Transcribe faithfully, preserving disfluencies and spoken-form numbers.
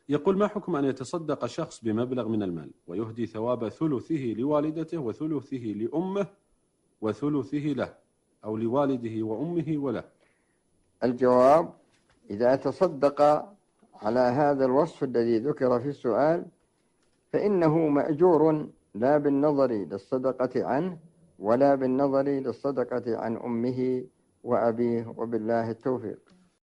يقول: ما حكم أن يتصدق شخص بمبلغ من المال ويهدي ثواب ثلثه لوالدته وثلثه لأمه وثلثه له، أو لوالده وأمه وله؟ الجواب: إذا تصدق على هذا الوصف الذي ذكر في السؤال فإنه مأجور، لا بالنظر للصدقة عنه ولا بالنظر للصدقة عن أمه وأبيه، وبالله التوفيق.